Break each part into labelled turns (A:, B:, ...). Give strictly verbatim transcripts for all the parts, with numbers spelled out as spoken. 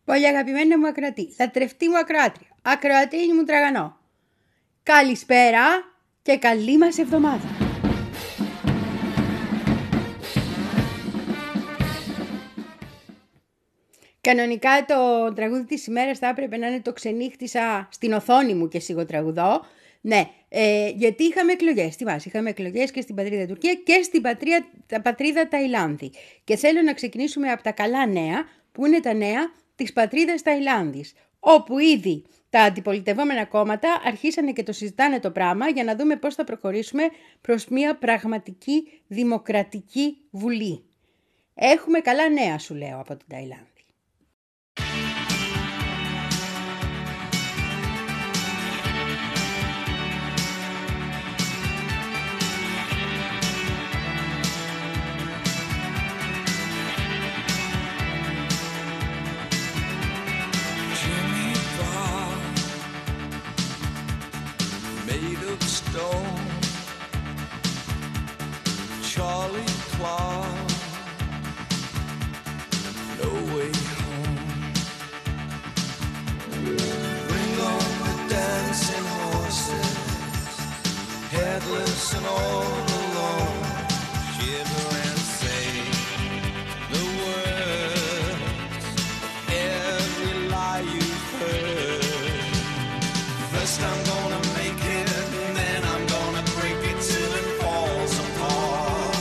A: Πολύ αγαπημένη μου ακροατή, λατρευτή μου ακροάτρια, ακροατή μου τραγανό. Καλησπέρα και καλή μας εβδομάδα. Κανονικά το τραγούδι της ημέρας θα έπρεπε να είναι το «Ξενύχτησα στην οθόνη μου και σιγοτραγουδώ». Ναι, ε, γιατί είχαμε εκλογές. Τι μας, είχαμε εκλογές και στην πατρίδα Τουρκία και στην πατρίδα, πατρίδα Ταϊλάνδη. Και θέλω να ξεκινήσουμε από τα καλά νέα, που είναι τα νέα της πατρίδας Ταϊλάνδης, όπου ήδη τα αντιπολιτευόμενα κόμματα αρχίσανε και το συζητάνε το πράγμα για να δούμε πώς θα προχωρήσουμε προς μια πραγματική δημοκρατική βουλή. Έχουμε καλά νέα, σου λέω, από την Ταϊλάνδη.
B: Charlie Clark, no way home. Bring on the dancing horses, headless and all alone. Shiver and say the words, every lie you've heard. First I'm gonna make it, and then I'm gonna break it till it falls apart.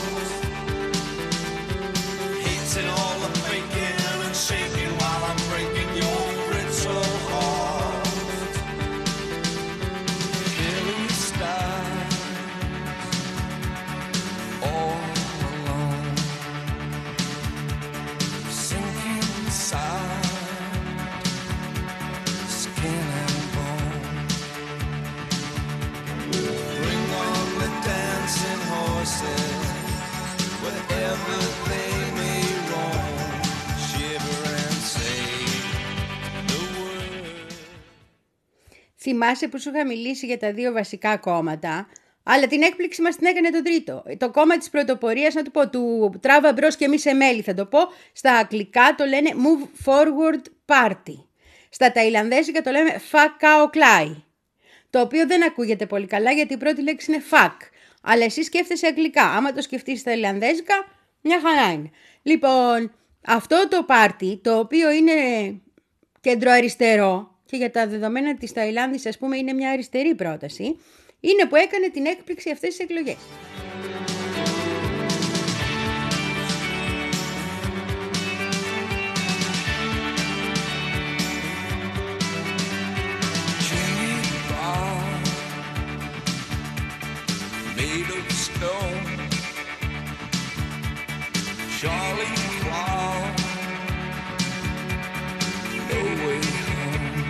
B: Hating all the faking and shaking while I'm breaking your brittle heart. Killing stars all alone, sinking inside skin and bone. Bring on the dancing horses, wherever they may roam. Shiver and say the word.
A: Θυμάσαι που σου είχα μιλήσει για τα δύο βασικά κόμματα, αλλά την έκπληξη μας την έκανε το τρίτο. Το κόμμα της πρωτοπορίας, να του πω, του τράβα μπρος και μη σε μέλη θα το πω, στα αγγλικά το λένε Move Forward Party. Στα ταϊλανδέζικα το λέμε Phak Kao Klai, το οποίο δεν ακούγεται πολύ καλά γιατί η πρώτη λέξη είναι fuck, αλλά εσύ σκέφτεσαι αγγλικά. Άμα το σκεφτείς στα ταϊλανδέζικα, μια χαρά είναι. Λοιπόν, αυτό το πάρτι, το οποίο είναι κεντροαριστερό και για τα δεδομένα της Ταϊλάνδης, ας πούμε, είναι μια αριστερή πρόταση, είναι που έκανε την έκπληξη αυτές τις εκλογές.
B: Jimmy Bob, made of stone. Charlie Clark, no way home.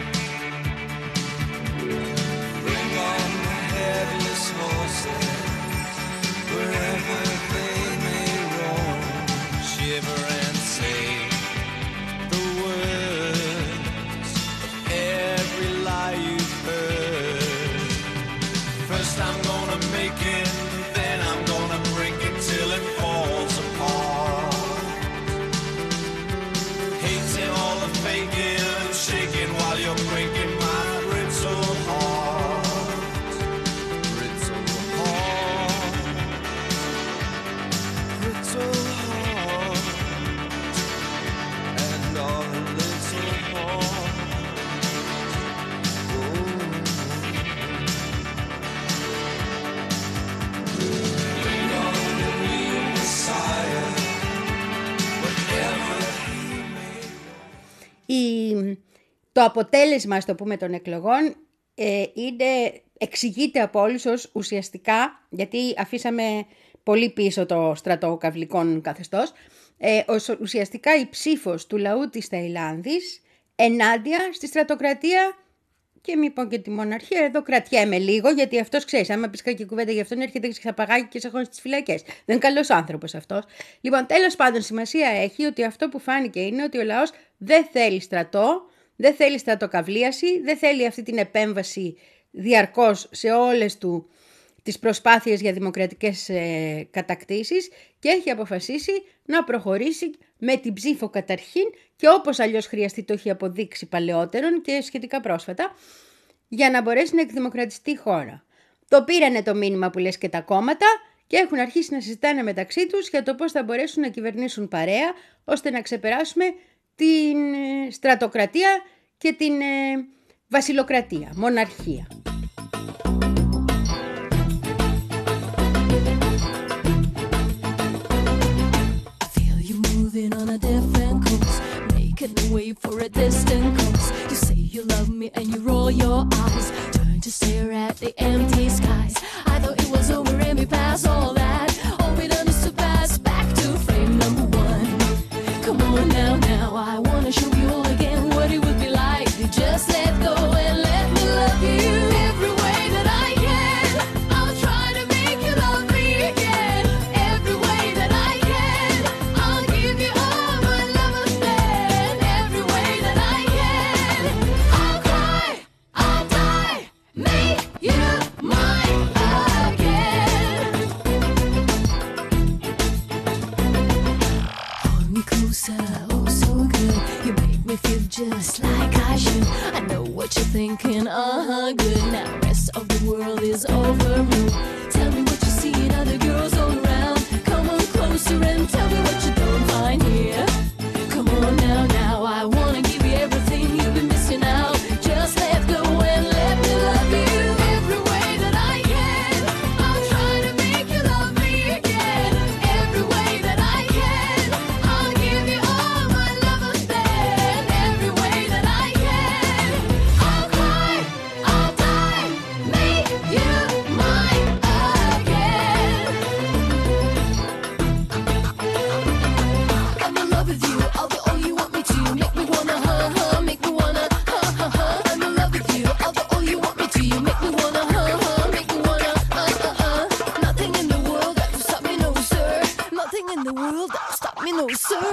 B: Bring on the headless horses, wherever they may roam. Shiver and say the words of every lie you've heard. First I'm gonna make it, then I'm gonna break it till it falls apart. Hating all the faking and shaking while you're breaking my brittle heart. Brittle heart. Brittle heart. And our little heart. Bring on the new Messiah, whatever he may.
A: Η, το αποτέλεσμα, ας το πούμε, των εκλογών ε, είναι, εξηγείται από όλους ως ουσιαστικά, γιατί αφήσαμε πολύ πίσω το στρατοκαυλικών καθεστώς, ε, ως ουσιαστικά η ψήφος του λαού της Ταϊλάνδης ενάντια στη στρατοκρατία και μη πω και τη μοναρχία. Εδώ κρατιέμαι λίγο, γιατί αυτός, ξέρεις, άμα πεις κακή κουβέντα για αυτόν, έρχεται και ξαπαγάγει και σε χώνει στις φυλακές. Δεν είναι καλός άνθρωπος αυτός. Λοιπόν, τέλος πάντων, σημασία έχει ότι αυτό που φάνηκε είναι ότι ο λαός δεν θέλει στρατό, δεν θέλει στρατοκαυλίαση, δεν θέλει αυτή την επέμβαση διαρκώς σε όλες του τις προσπάθειες για δημοκρατικές ε, κατακτήσεις και έχει αποφασίσει να προχωρήσει με την ψήφο καταρχήν και όπως αλλιώς χρειαστεί το έχει αποδείξει παλαιότερον και σχετικά πρόσφατα για να μπορέσει να εκδημοκρατιστεί η χώρα. Το πήρανε το μήνυμα που λες και τα κόμματα και έχουν αρχίσει να συζητάνε μεταξύ τους για το πώς θα μπορέσουν να κυβερνήσουν παρέα ώστε να ξεπεράσουμε την στρατοκρατία και την ε, βασιλοκρατία, μοναρχία.
C: On a different course, making a way for a distant coast. You say you love me and you roll your eyes, turn to stare at the empty skies. I thought it was over and we passed all that. All we done is to pass back to frame number one. Come on now, now I wanna show you all again what it would be like to just let go and let me love you every way that I can. I'll try to make you love me again every way that I can. I'll give you all my love again every way that I can. I'll cry, I'll die, make you mine again. Hold me closer, oh so good. You make me feel just like I should. I know what you're thinking, uh-huh, good. Now the rest of the world is overruled. Tell me what you see in other girls all around. Come on closer and tell me what you don't find here. Come on now, now I wanna give you everything you've been missing out. Just let go and let me love you every way that I can. I'll try to make you love me again every way that I can. I'll give you all my love again every way that I can. I'll cry, I'll die, make you mine again. I'm in love with you, I'll do all you want me to. Make me wanna, huh, huh, make me wanna, huh, huh, huh. I'm in love with you, I'll do all you want me to. You make me wanna, huh, huh, make me wanna, uh, uh, uh. Nothing in the world that will stop me, no sir. Nothing in the world that will stop me, no sir.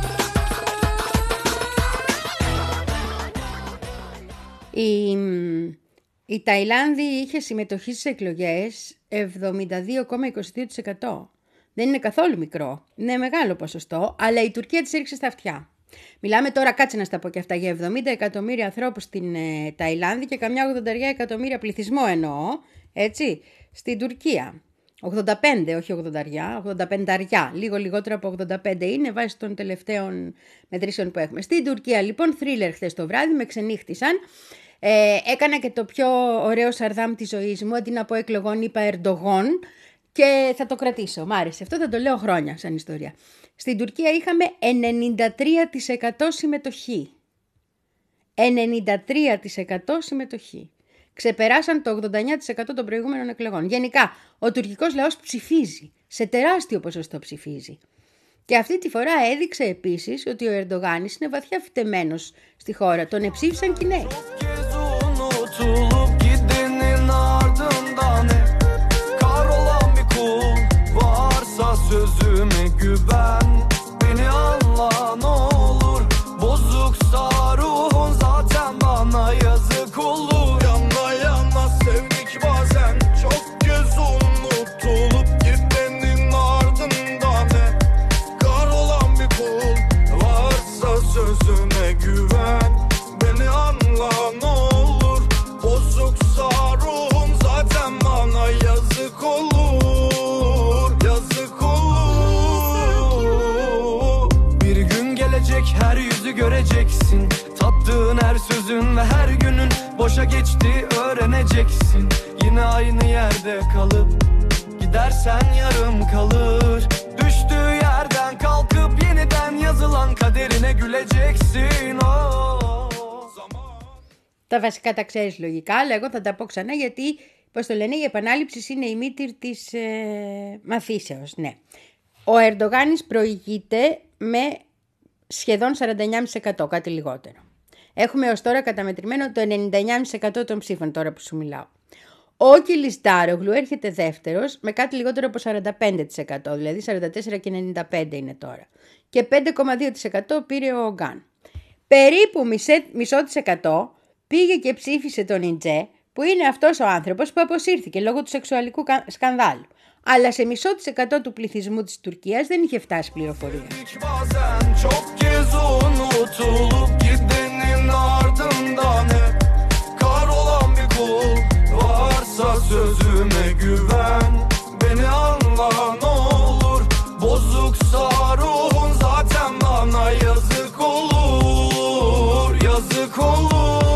A: Η, η Ταϊλάνδη είχε συμμετοχή στις εκλογές εβδομήντα δύο κόμμα είκοσι δύο τοις εκατό. Δεν είναι καθόλου μικρό, είναι μεγάλο ποσοστό, αλλά η Τουρκία της έριξε στα αυτιά. Μιλάμε τώρα, κάτσε να στα πω και αυτά, για εβδομήντα εκατομμύρια ανθρώπους στην ε, Ταϊλάνδη και καμιά ογδόντα εκατομμύρια πληθυσμό εννοώ, έτσι, στην Τουρκία. ογδόντα πέντε, όχι ογδόντα, ογδόντα πέντε αριά, λίγο λιγότερο από ογδόντα πέντε είναι βάσει των τελευταίων μετρήσεων που έχουμε. Στην Τουρκία λοιπόν, θρίλερ χθες το βράδυ, με ξενύχτησαν. Ε, έκανα και το πιο ωραίο σαρδάμ της ζωής μου, αντί να πω εκλογών είπα Ερντογόν και θα το κρατήσω, μ' άρεσε. Αυτό θα το λέω χρόνια σαν ιστορία. Στην Τουρκία είχαμε ενενήντα τρία τοις εκατό συμμετοχή. ενενήντα τρία τοις εκατό συμμετοχή. Ξεπεράσαν το ογδόντα εννέα τοις εκατό των προηγούμενων εκλογών. Γενικά, ο τουρκικός λαός ψηφίζει. Σε τεράστιο ποσοστό ψηφίζει. Και αυτή τη φορά έδειξε επίσης ότι ο Ερντογάνης είναι βαθιά φυτεμένος στη χώρα. Τον εψήφισαν και οι νέοι.
B: Göreceksin tattığın her sözün ve her günün boşa geçti öğreneceksin yine aynı yerde kalıp gidersen yarım kalır düştüğü yerden kalkıp yeniden yazılan kaderine güleceksin oh.
A: Τα βασικά τα ξέρεις λογικά, αλλά εγώ θα τα πω ξανά γιατί, πώς το λένε, η επανάληψη είναι η μήτηρ της ε, μαθήσεως. Ναι. Ο Ερντογάνης προηγείται με σχεδόν σαράντα εννέα κόμμα πέντε τοις εκατό, κάτι λιγότερο. Έχουμε ως τώρα καταμετρημένο το ενενήντα εννέα κόμμα πέντε τοις εκατό των ψήφων τώρα που σου μιλάω. Ο Κιλιστάρογλου έρχεται δεύτερος με κάτι λιγότερο από σαράντα πέντε τοις εκατό, δηλαδή σαράντα τέσσερα κόμμα ενενήντα πέντε είναι τώρα. Και πέντε κόμμα δύο τοις εκατό πήρε ο Ογκάν. Περίπου μισέ, μισό της εκατό πήγε και ψήφισε τον Ιντζέ, που είναι αυτός ο άνθρωπος που αποσύρθηκε λόγω του σεξουαλικού σκανδάλου. Αλλά σε μισό της εκατό του πληθυσμού της Τουρκίας δεν είχε φτάσει πληροφορία.
B: Bazen çok kez unutulup gidenin ardından hep kahrolan bir kul varsa sözüme güven. Beni anla ne olur, bozuksa ruhun zaten bana yazık olur, yazık olur.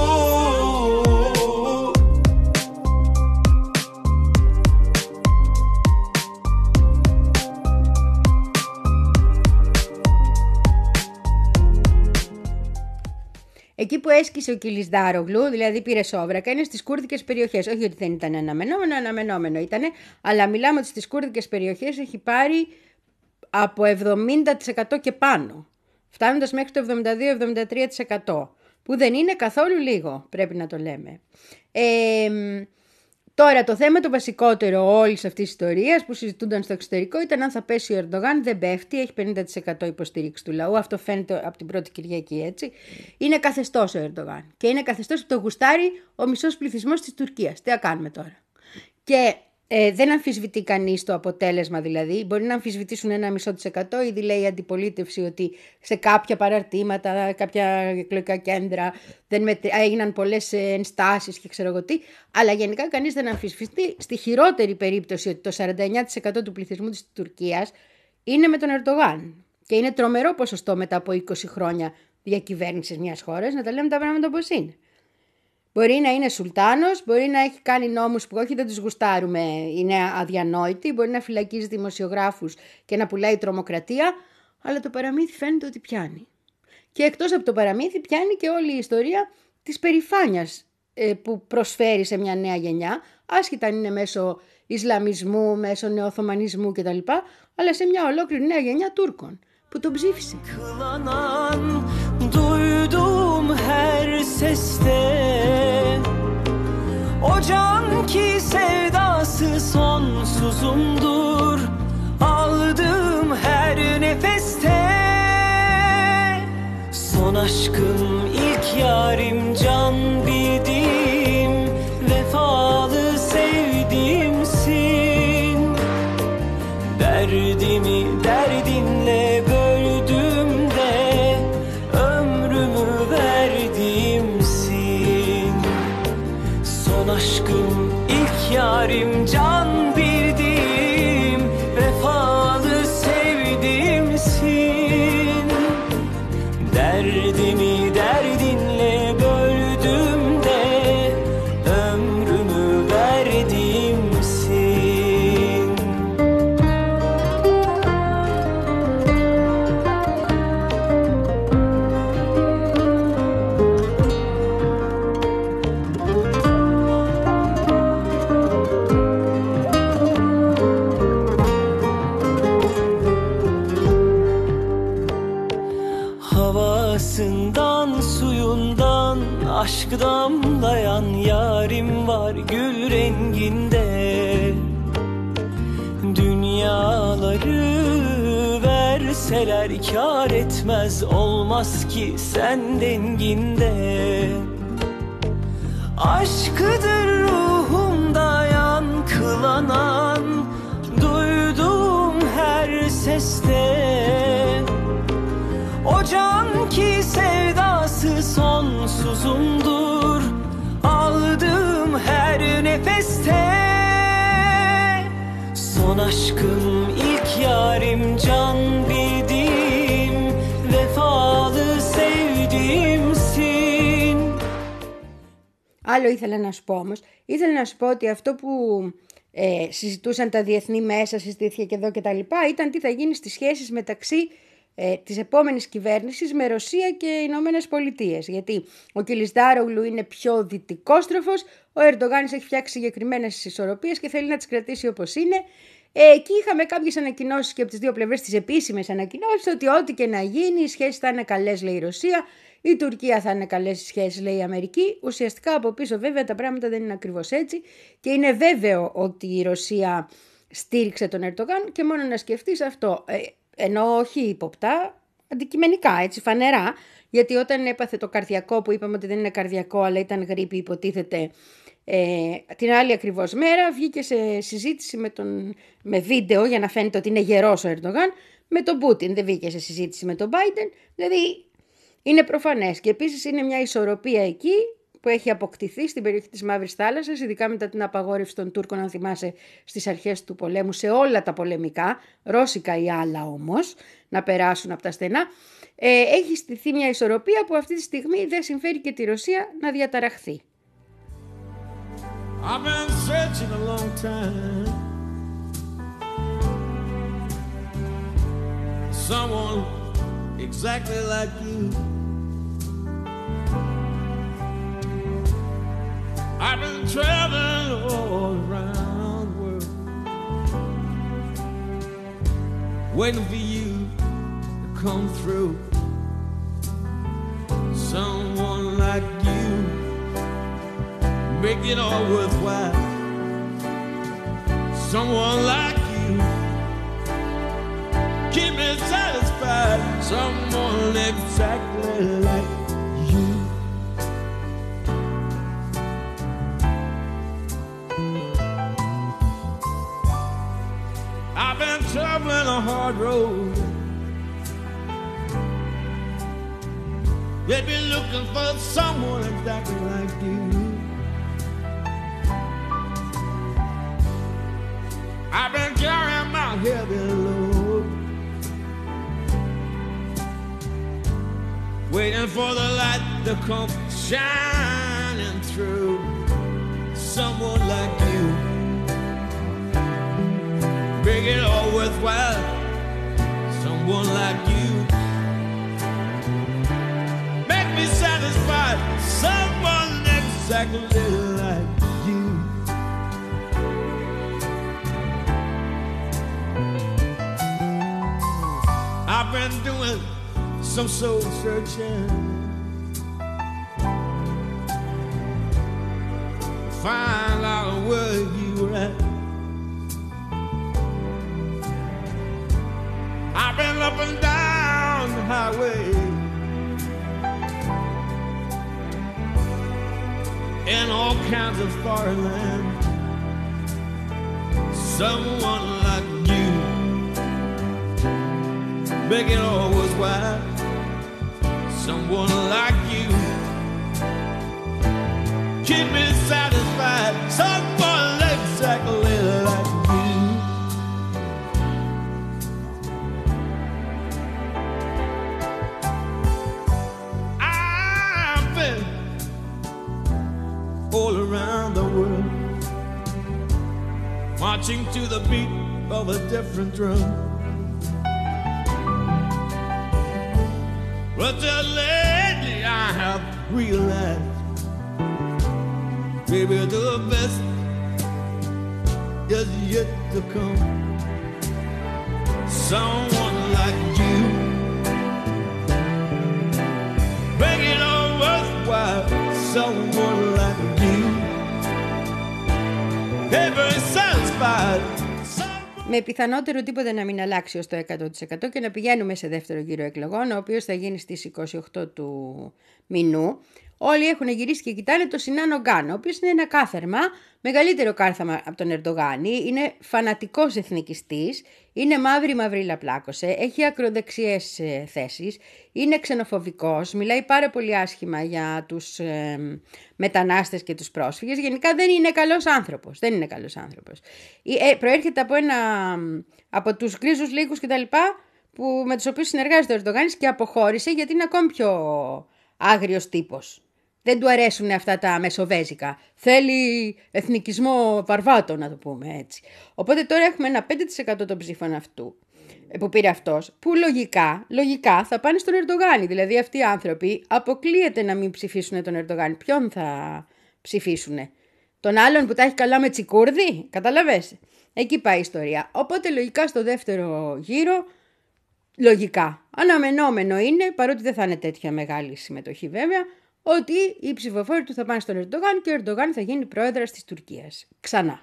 A: Εκεί που έσκησε ο Κιλισδάρογλου, δηλαδή πήρε σόβρακα, είναι στις κούρδικες περιοχές. Όχι ότι δεν ήταν αναμενόμενο, αναμενόμενο ήτανε, αλλά μιλάμε ότι στις κούρδικες περιοχές έχει πάρει από εβδομήντα τοις εκατό και πάνω, φτάνοντας μέχρι το εβδομήντα δύο με εβδομήντα τρία τοις εκατό, που δεν είναι καθόλου λίγο, πρέπει να το λέμε. Ε, Τώρα, το θέμα το βασικότερο όλης αυτής της ιστορίας που συζητούνταν στο εξωτερικό ήταν αν θα πέσει ο Ερντογάν. Δεν πέφτει, έχει πενήντα τοις εκατό υποστήριξη του λαού. Αυτό φαίνεται από την πρώτη Κυριακή, έτσι. Είναι καθεστώς ο Ερντογάν. Και είναι καθεστώς που το γουστάρει ο μισός πληθυσμός της Τουρκίας. Τι θα κάνουμε τώρα. Και ε, δεν αμφισβητεί κανείς το αποτέλεσμα, δηλαδή. Μπορεί να αμφισβητήσουν ένα μισό της εκατό, ήδη λέει η αντιπολίτευση ότι σε κάποια παραρτήματα, κάποια εκλογικά κέντρα δεν μετρη... έγιναν πολλές ενστάσεις και ξέρω εγώ τι. Αλλά γενικά κανείς δεν αμφισβητεί στη χειρότερη περίπτωση ότι το σαράντα εννέα τοις εκατό του πληθυσμού της Τουρκίας είναι με τον Ερντογάν. Και είναι τρομερό ποσοστό μετά από είκοσι χρόνια διακυβέρνησης μιας χώρας, να τα λέμε τα πράγματα όπως είναι. Μπορεί να είναι σουλτάνος, μπορεί να έχει κάνει νόμους που όχι δεν τους γουστάρουμε, είναι αδιανόητοι, μπορεί να φυλακίζει δημοσιογράφους και να πουλάει τρομοκρατία, αλλά το παραμύθι φαίνεται ότι πιάνει. Και εκτός από το παραμύθι πιάνει και όλη η ιστορία της περηφάνειας ε, που προσφέρει σε μια νέα γενιά, άσχετα αν είναι μέσω Ισλαμισμού, μέσω νεοοθωμανισμού κτλ, αλλά σε μια ολόκληρη νέα γενιά Τούρκων που τον ψήφισε.
D: Duydum her seste o can ki sevdası sonsuzumdur aldığım her nefeste son aşkım ilk yarim can bildim vefalı sevdiğimsin derdimi derdinle böldüm de ömrümü verdiğimsin son aşkım ilk yarim can bildim vefalı sevdiğimsin derdimi derdinle böldüm de ömrümü verdiğimsin. Havasından, suyundan, aşk damlayan yarim var gül renginde. Dünyaları verseler kâr etmez olmaz ki sen denginde. Aşkıdır ruhumda yankılanan, duyduğum her seste. O can ki sevdası sonsuzumdur aldığım her nefeste son aşkım ilk yarim can bildim vefalı sevdiğimsin.
A: Άλλο ήθελα να σου πω όμως, ήθελα να σου πω ότι αυτό που ε, συζητούσαν τα διεθνή μέσα, συζητήθηκε και εδώ και τα λοιπά, ήταν τι θα γίνει στις σχέσεις μεταξύ ε, της επόμενης κυβέρνησης με Ρωσία και Ηνωμένες Πολιτείες. Γιατί ο Κιλισδάρογλου είναι πιο δυτικόστροφος, ο Ερντογάνης έχει φτιάξει συγκεκριμένες ισορροπίες και θέλει να τις κρατήσει όπως είναι. Ε, εκεί είχαμε κάποιες ανακοινώσεις και από τις δύο πλευρές, τις επίσημες ανακοινώσεις, ότι ό,τι και να γίνει, οι σχέσεις θα είναι καλές, λέει η Ρωσία, η Τουρκία θα είναι καλές οι σχέσεις, λέει η Αμερική. Ουσιαστικά από πίσω βέβαια τα πράγματα δεν είναι ακριβώς έτσι και είναι βέβαιο ότι η Ρωσία στήριξε τον Ερντογάν και μόνο να σκεφτείς αυτό, ε, ενώ όχι ύποπτα, αντικειμενικά, έτσι φανερά, γιατί όταν έπαθε το καρδιακό που είπαμε ότι δεν είναι καρδιακό αλλά ήταν γρίπη υποτίθεται, Ε, την άλλη ακριβώς μέρα βγήκε σε συζήτηση με, τον, με βίντεο για να φαίνεται ότι είναι γερός ο Ερντογάν με τον Πούτιν. Δεν βγήκε σε συζήτηση με τον Biden. Δηλαδή είναι προφανές. Και επίσης είναι μια ισορροπία εκεί που έχει αποκτηθεί στην περιοχή της Μαύρης Θάλασσας, ειδικά μετά την απαγόρευση των Τούρκων, αν θυμάσαι, στις αρχές του πολέμου, σε όλα τα πολεμικά, ρώσικα ή άλλα όμως, να περάσουν από τα στενά. Ε, έχει στηθεί μια ισορροπία που αυτή τη στιγμή δεν συμφέρει και τη Ρωσία να διαταραχθεί.
B: I've been searching a long time. Someone exactly like you. I've been traveling all around the world, waiting for you to come through. Someone like you make it all worthwhile. Someone like you keep me satisfied. Someone exactly like you. I've been traveling a hard road. They've been looking for someone exactly like you. I've been carrying my heavy load, waiting for the light to come shining through. Someone like you make it all worthwhile. Someone like you make me satisfied. Someone exactly like you. I've been doing some soul searching, find out where you were at. I've been up and down the highway, in all kinds of foreign lands. Someone like you make it all worthwhile. Someone like you keep me satisfied. Someone exactly like you. I've been all around the world, marching to the beat of a different drum. But just lately I have realized, baby, the best is yet to come. Someone like you make it all worthwhile. Someone like you, ever satisfied.
A: Με πιθανότερο τίποτα να μην αλλάξει ως το εκατό τοις εκατό και να πηγαίνουμε σε δεύτερο γύρο εκλογών, ο οποίος θα γίνει στις είκοσι οκτώ του μηνού. Όλοι έχουν γυρίσει και κοιτάνε το Σινάν Ογκάν, ο οποίος είναι ένα κάθαρμα, μεγαλύτερο κάθαρμα από τον Ερντογάνη, είναι φανατικός εθνικιστής, είναι μαύρη μαυρίλα πλάκωσε, έχει ακροδεξιές ε, θέσεις, είναι ξενοφοβικός, μιλάει πάρα πολύ άσχημα για τους ε, μετανάστες και τους πρόσφυγες, γενικά δεν είναι καλός άνθρωπος, δεν είναι καλός άνθρωπος. Ε, προέρχεται από, ένα, από τους γκρίζους λύκους κτλ. Που, με τους οποίους συνεργάζεται ο Ερντογάνης και αποχώρησε γιατί είναι ακόμη πιο άγριος τύπος. Δεν του αρέσουν αυτά τα μεσοβέζικα. Θέλει εθνικισμό βαρβάτο, να το πούμε έτσι. Οπότε τώρα έχουμε ένα πέντε τοις εκατό των ψήφων αυτού που πήρε αυτός, που λογικά, λογικά θα πάνε στον Ερντογάνη. Δηλαδή αυτοί οι άνθρωποι αποκλείεται να μην ψηφίσουν τον Ερντογάνη. Ποιον θα ψηφίσουν? Τον άλλον που τα έχει καλά με τσικούρδι? Καταλαβες? Εκεί πάει η ιστορία. Οπότε λογικά στο δεύτερο γύρο, λογικά, αναμενόμενο είναι, παρότι δεν θα είναι τέτοια μεγάλη συμμετοχή βέβαια, ότι οι ψηφοφόροι του θα πάνε στον Ερντογάν και ο Ερντογάν θα γίνει πρόεδρος της Τουρκίας. Ξανά.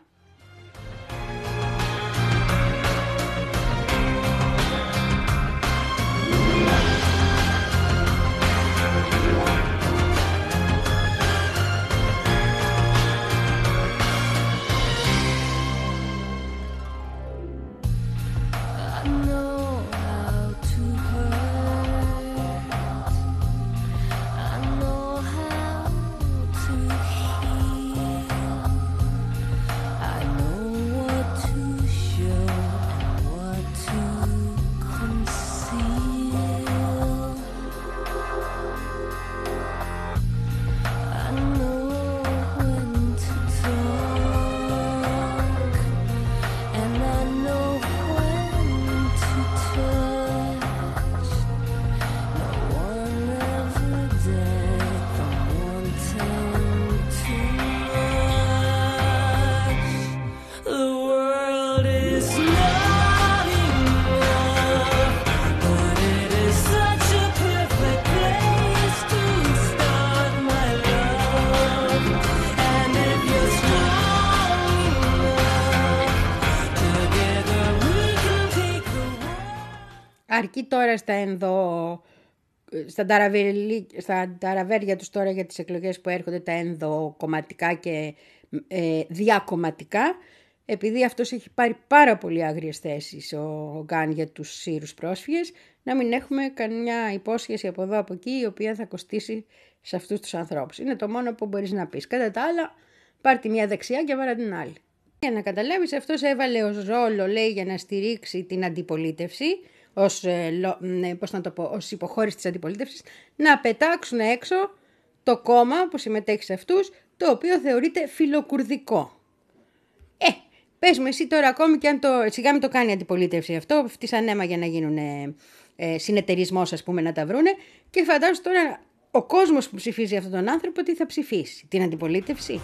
D: just not enough, but it is such a perfect place to start, my love. And if you're strong enough, together we can take the world.
A: Αρκεί τώρα στα ενδο... Στα, ταραβερι... στα ταραβέρια τους τώρα για τις εκλογές που έρχονται τα ενδοκομματικά και ε, διακομματικά, επειδή αυτός έχει πάρει πάρα πολύ άγριες θέσεις ο Γκάν για τους Σύρους πρόσφυγες, να μην έχουμε καμιά υπόσχεση από εδώ από εκεί η οποία θα κοστίσει σε αυτούς τους ανθρώπους. Είναι το μόνο που μπορείς να πεις. Κατά τα άλλα, πάρ' τη μια δεξιά και βάρα την άλλη. Για να καταλάβεις, αυτός έβαλε ως ρόλο, λέει, για να στηρίξει την αντιπολίτευση, ως, πώς να το πω, ως υποχώρηση της αντιπολίτευσης, να πετάξουν έξω το κόμμα που συμμετέχει σε αυτούς, το οποίο θεωρείται φιλοκουρδικό. Ε, πες μου εσύ τώρα, ακόμη και αν το, σιγά μην το κάνει η αντιπολίτευση αυτό, φτύσαν αίμα για να γίνουν ε, ε, συνεταιρισμός, ας πούμε, να τα βρούνε, και φαντάζομαι τώρα ο κόσμος που ψηφίζει αυτόν τον άνθρωπο τι θα ψηφίσει, την αντιπολίτευση.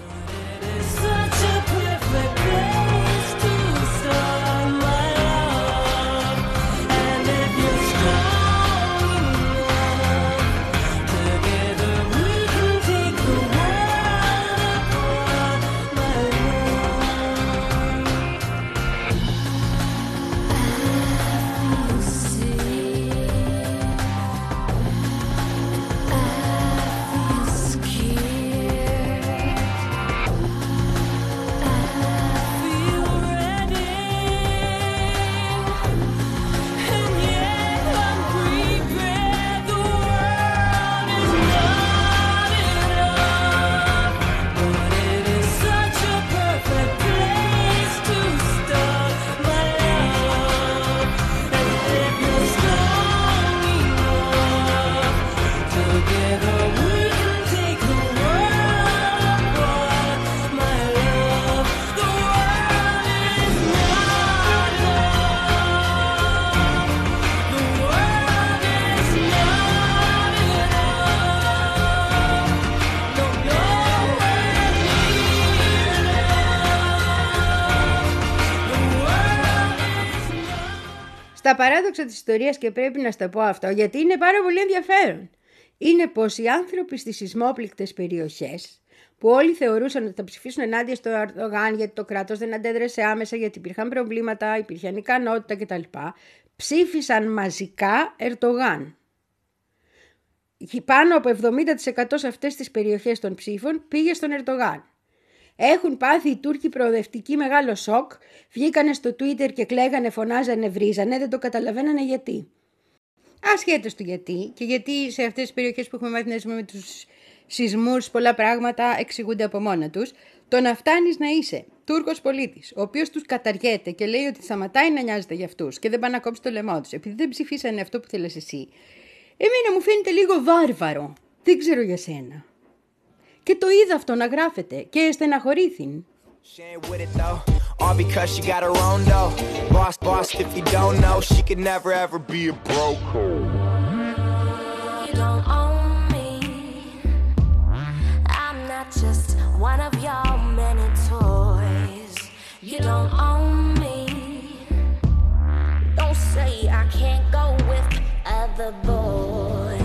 A: Στα παράδοξα της ιστορίας, και πρέπει να στα πω αυτό γιατί είναι πάρα πολύ ενδιαφέρον, είναι πως οι άνθρωποι στις σεισμόπληκτες περιοχές, που όλοι θεωρούσαν ότι θα ψηφίσουν ενάντια στο Ερντογάν γιατί το κράτος δεν αντέδρασε άμεσα, γιατί υπήρχαν προβλήματα, υπήρχε ανικανότητα κτλ., ψήφισαν μαζικά Ερντογάν. Πάνω από εβδομήντα τοις εκατό σε αυτές τις περιοχές των ψήφων πήγε στον Ερντογάν. Έχουν πάθει οι Τούρκοι προοδευτικοί μεγάλο σοκ, βγήκανε στο Twitter και κλαίγανε, φωνάζανε, βρίζανε, δεν το καταλαβαίνανε γιατί. Ασχέτως του γιατί, και γιατί σε αυτές τις περιοχές που έχουμε μάθει να ζούμε με τους σεισμούς, πολλά πράγματα εξηγούνται από μόνα τους, το να φτάνεις να είσαι Τούρκος πολίτης, ο οποίος τους καταργέται και λέει ότι σταματάει να νοιάζεται για αυτούς και δεν πάει να κόψει το λαιμό τους, επειδή δεν ψηφίσανε αυτό που θέλεις εσύ, εμένα μου φαίνεται λίγο βάρβαρο. Δεν ξέρω για σένα. Και το είδα αυτό να γράφεται και στεναχωρήθην.
B: She ain't with it though, all because she got her own dough. Boss, boss, if you don't know, she could never ever be a broke.
C: You don't own me. I'm not just one of your many toys. You don't own me. Don't say I can't go with other boys.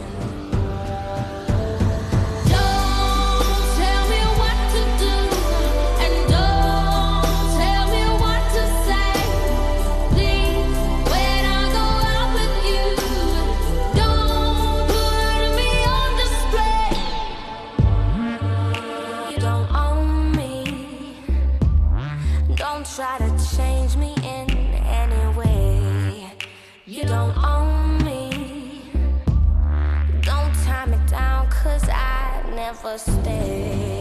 C: Try to change me in any way. You don't own me. Don't tie me down, 'cause I never stay.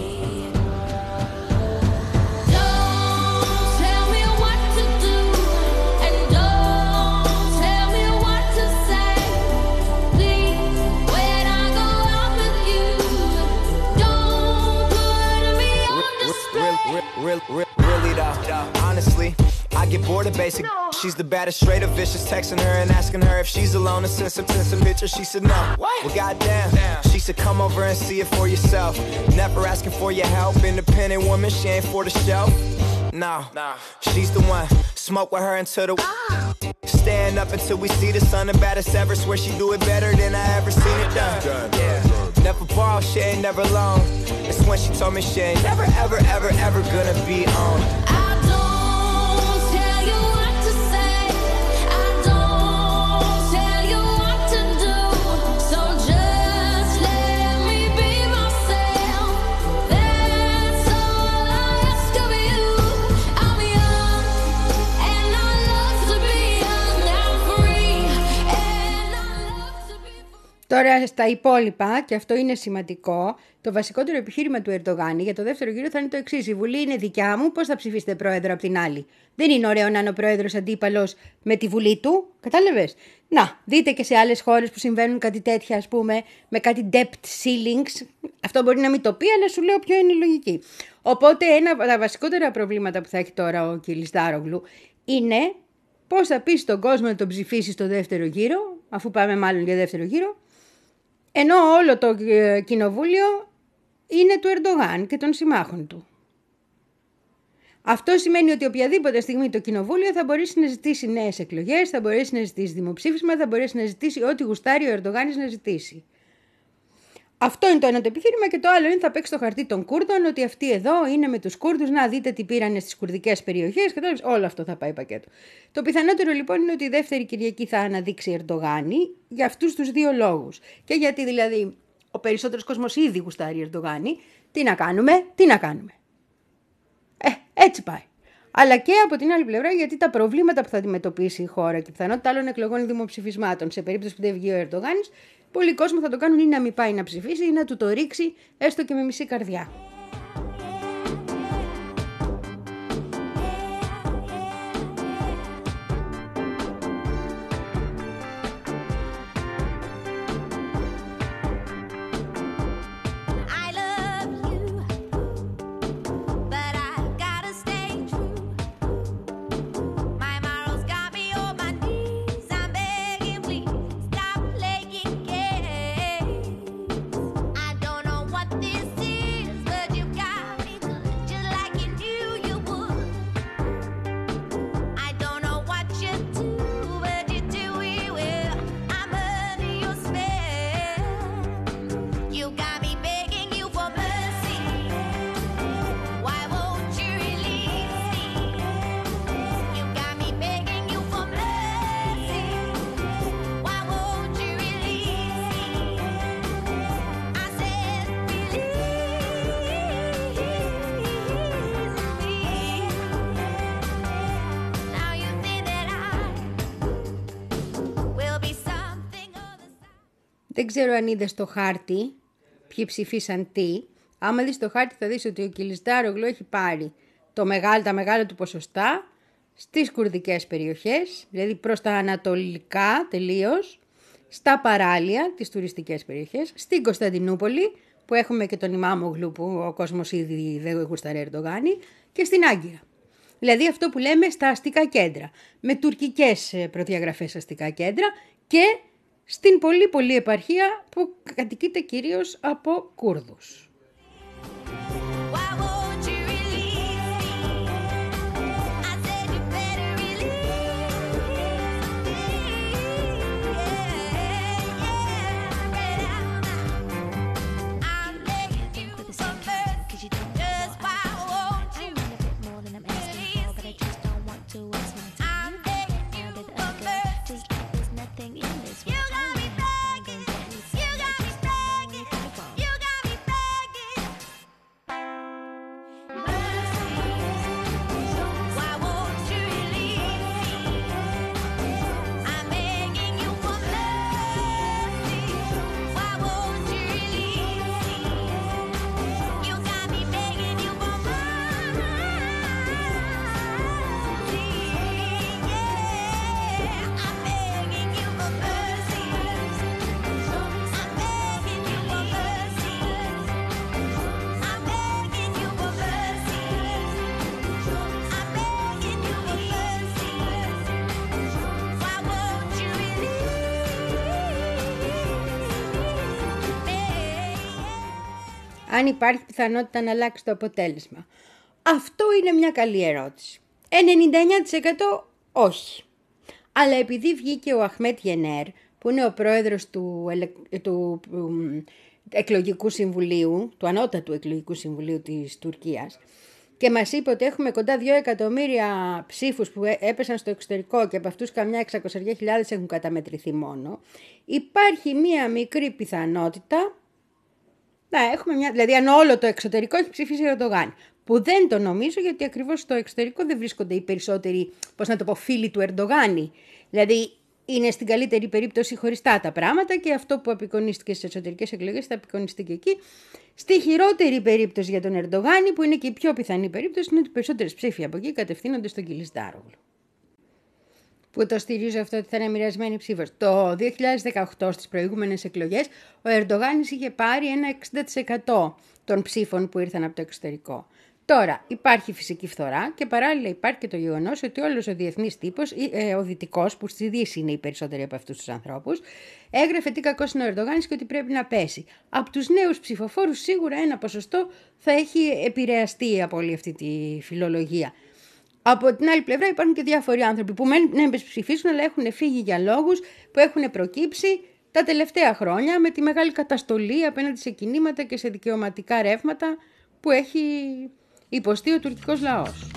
C: Don't tell me what to do, and don't tell me what to say. Please, when I go out with you, don't put me on display.
B: Real, real, real, really though, honestly, I get bored of basic. She's the baddest, straight up vicious. Texting her and asking her if she's alone and send some, send some pictures. She said no. What? Well, goddamn. She said come over and see it for yourself. Never asking for your help. Independent woman, she ain't for the show. No, no, she's the one. Smoke with her until the stand up until we see the sun. The baddest ever. Swear she do it better than I ever seen it done. Yeah, never ball, she ain't never long. It's when she told me she ain't never, ever, ever, ever gonna be on.
C: I don't tell you what to say. I don't tell you what to do. So just let me be myself. That's all I ask of you. I'm young and I love to be young. I'm free and I love to be free.
A: Τώρα στα υπόλοιπα, και αυτό είναι σημαντικό, το βασικότερο επιχείρημα του Ερντογάν για το δεύτερο γύρο θα είναι το εξής: η Βουλή είναι δικιά μου, πώς θα ψηφίσετε πρόεδρο από την άλλη? Δεν είναι ωραίο να είναι ο πρόεδρος αντίπαλος με τη Βουλή του, κατάλαβες? Να, δείτε και σε άλλες χώρες που συμβαίνουν κάτι τέτοια, ας πούμε, με κάτι debt ceilings. Αυτό μπορεί να μην το πει, αλλά σου λέω ποιο είναι η λογική. Οπότε ένα από τα βασικότερα προβλήματα που θα έχει τώρα ο Κιλισδάρογλου είναι πώς θα πει στον κόσμο να τον ψηφίσει στο δεύτερο γύρο, αφού πάμε μάλλον για δεύτερο γύρο, ενώ όλο το κοινοβούλιο είναι του Ερντογάν και των συμμάχων του. Αυτό σημαίνει ότι οποιαδήποτε στιγμή το κοινοβούλιο θα μπορέσει να ζητήσει νέες εκλογές, θα μπορέσει να ζητήσει δημοψήφισμα, θα μπορέσει να ζητήσει ό,τι γουστάρει ο Ερντογάνης να ζητήσει. Αυτό είναι το ένα το επιχείρημα, και το άλλο είναι θα παίξει το χαρτί των Κούρδων, ότι αυτοί εδώ είναι με τους Κούρδους, να δείτε τι πήρανε στις κουρδικές περιοχές, κατάλαβες, όλο αυτό θα πάει πακέτο. Το πιθανότερο λοιπόν είναι ότι η δεύτερη Κυριακή θα αναδείξει Ερντογάνη για αυτούς τους δύο λόγους. Και γιατί δηλαδή ο περισσότερος κόσμος ήδη γουστάρει Ερντογάνη, τι να κάνουμε, τι να κάνουμε. Ε, έτσι πάει. Αλλά και από την άλλη πλευρά, γιατί τα προβλήματα που θα αντιμετωπίσει η χώρα και η πιθανότητα άλλων εκλογών ή δημοψηφισμάτων σε περίπτωση που δεν βγει ο Ερντογάνης, πολλοί κόσμοι θα το κάνουν ή να μην πάει να ψηφίσει ή να του το ρίξει έστω και με μισή καρδιά.
C: I love you, but I gotta stay true. My morals got me on my knees. I'm begging, please stop playing games. I don't know what this is, but you got me good, just like you knew you would. I don't know what you do, but you do it well. I'm under your spell. You got me begging you for mercy. Why won't you release me? You got me begging you for mercy. Why won't you release me? I said release me. Now you think that I will be something other side.
A: Δεν ξέρω αν είδες το χάρτη, ποιοι ψηφίσαν τι. Άμα δεις το χάρτη θα δεις ότι ο Κιλισδάρογλου έχει πάρει το μεγάλο, τα μεγάλα του ποσοστά στις κουρδικές περιοχές, δηλαδή προς τα ανατολικά τελείως, στα παράλια, τις τουριστικές περιοχές, στην Κωνσταντινούπολη, που έχουμε και τον Ιμάμογλου που ο κόσμος ήδη δεν γουστάρει Ερντογάνη, και στην Άγκυρα. Δηλαδή αυτό που λέμε στα αστικά κέντρα, με τουρκικές προδιαγραφές αστικά κέντρα, και στην πολύ πολύ επαρχία που κατοικείται κυρίως από Κούρδους.
C: Why won't you release me? I said you better release me. Yeah, yeah, right out now. I'm begging you for mercy. Just why won't you release me? I'm begging you for mercy. You got me begging. You got me begging. You got me begging. Mercy. Why won't you release me? I'm begging you for mercy. Why won't you release me? You got me begging you for mercy. Yeah, I'm begging you for mercy. I'm begging you for mercy. I'm begging you for mercy. I'm begging you for mercy. Why won't you release me?
A: Αν υπάρχει πιθανότητα να αλλάξει το αποτέλεσμα. Αυτό είναι μια καλή ερώτηση. ενενήντα εννέα τοις εκατό όχι. Αλλά επειδή βγήκε ο Αχμέτ Γενέρ, που είναι ο πρόεδρος του, ελε... του του εκλογικού συμβουλίου, του ανώτατου εκλογικού συμβουλίου της Τουρκίας, και μας είπε ότι έχουμε κοντά δύο εκατομμύρια ψήφους που έπεσαν στο εξωτερικό και από αυτούς καμιά εξακόσιες χιλιάδες έχουν καταμετρηθεί μόνο, υπάρχει μία μικρή πιθανότητα να έχουμε μια... Δηλαδή αν όλο το εξωτερικό έχει ψηφίσει Ερντογάν. Που δεν το νομίζω, γιατί ακριβώς στο εξωτερικό δεν βρίσκονται οι περισσότεροι, πώς να το πω, φίλοι του Ερντογάνη. Δηλαδή είναι στην καλύτερη περίπτωση χωριστά τα πράγματα και αυτό που απεικονίστηκε στις εσωτερικές εκλογές θα απεικονιστεί και εκεί. Στη χειρότερη περίπτωση για τον Ερντογάνη, που είναι και η πιο πιθανή περίπτωση, είναι ότι περισσότερες ψήφοι από εκεί κατευθύνονται στον Κιλισντάρογλου. Που το στηρίζω αυτό ότι θα είναι μοιρασμένη ψήφος. Το δύο χιλιάδες δεκαοκτώ στις προηγούμενες εκλογές ο Ερντογάνης είχε πάρει ένα εξήντα τοις εκατό των ψήφων που ήρθαν από το εξωτερικό. Τώρα υπάρχει φυσική φθορά και παράλληλα υπάρχει και το γεγονός ότι όλος ο διεθνής τύπος, ε, ο δυτικός, που στη Δύση είναι οι περισσότεροι από αυτούς τους ανθρώπους, έγραφε τι κακός είναι ο Ερντογάνης και ότι πρέπει να πέσει. Από τους νέους ψηφοφόρους σίγουρα ένα ποσοστό θα έχει επηρεαστεί από όλη αυτή τη φιλολογία. Από την άλλη πλευρά υπάρχουν και διάφοροι άνθρωποι που δεν ψηφίσουν, αλλά έχουν φύγει για λόγους που έχουν προκύψει τα τελευταία χρόνια με τη μεγάλη καταστολή απέναντι σε κινήματα και σε δικαιωματικά ρεύματα που έχει υποστεί ο τουρκικός λαός.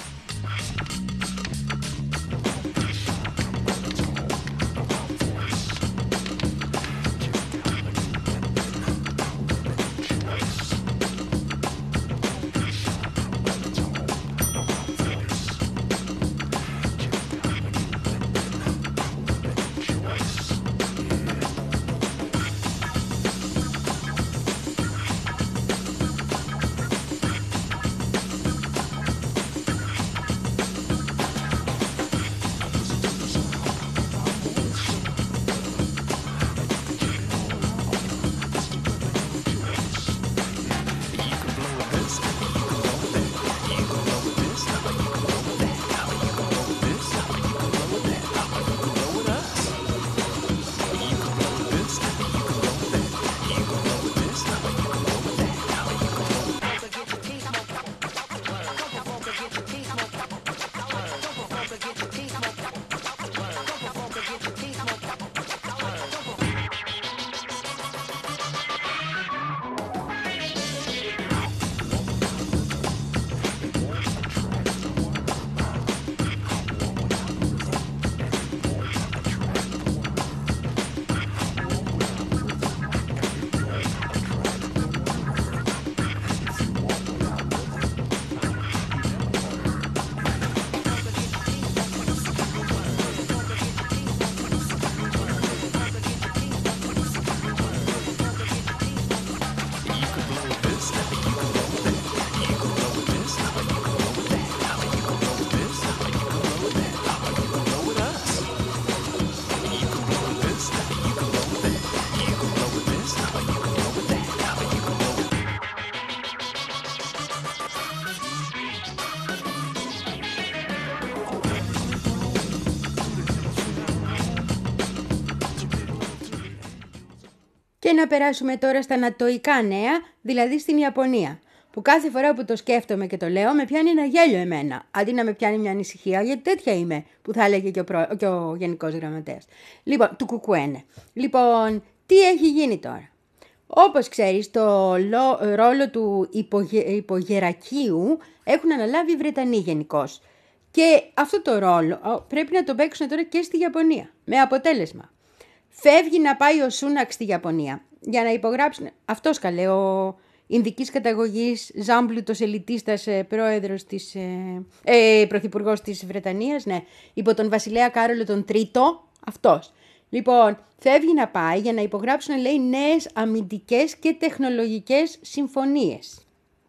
A: Και να περάσουμε τώρα στα ανατοϊκά νέα, δηλαδή στην Ιαπωνία. Που κάθε φορά που το σκέφτομαι και το λέω, με πιάνει ένα γέλιο εμένα. Αντί να με πιάνει μια ανησυχία, γιατί τέτοια είμαι, που θα έλεγε και ο, προ... και ο Γενικός Γραμματέας. Λοιπόν, του Κουκουένε. Λοιπόν, τι έχει γίνει τώρα. Όπως ξέρεις, το λο... ρόλο του υπογε... υπογερακίου έχουν αναλάβει οι Βρετανοί γενικώς. Και αυτό το ρόλο πρέπει να το παίξουν τώρα και στη Ιαπωνία. Με αποτέλεσμα. Φεύγει να πάει ο Σούνακ στη Ιαπωνία για να υπογράψουν. Αυτός καλέ, ο Ινδικής καταγωγής, ζάμπλουτος ελιτίστας πρόεδρος της, ε, ε, πρωθυπουργός της Βρετανίας, ναι, υπό τον βασιλέα Κάρολο τον Τρίτο, αυτός. Λοιπόν, φεύγει να πάει για να υπογράψουν, λέει, νέες αμυντικές και τεχνολογικές συμφωνίες.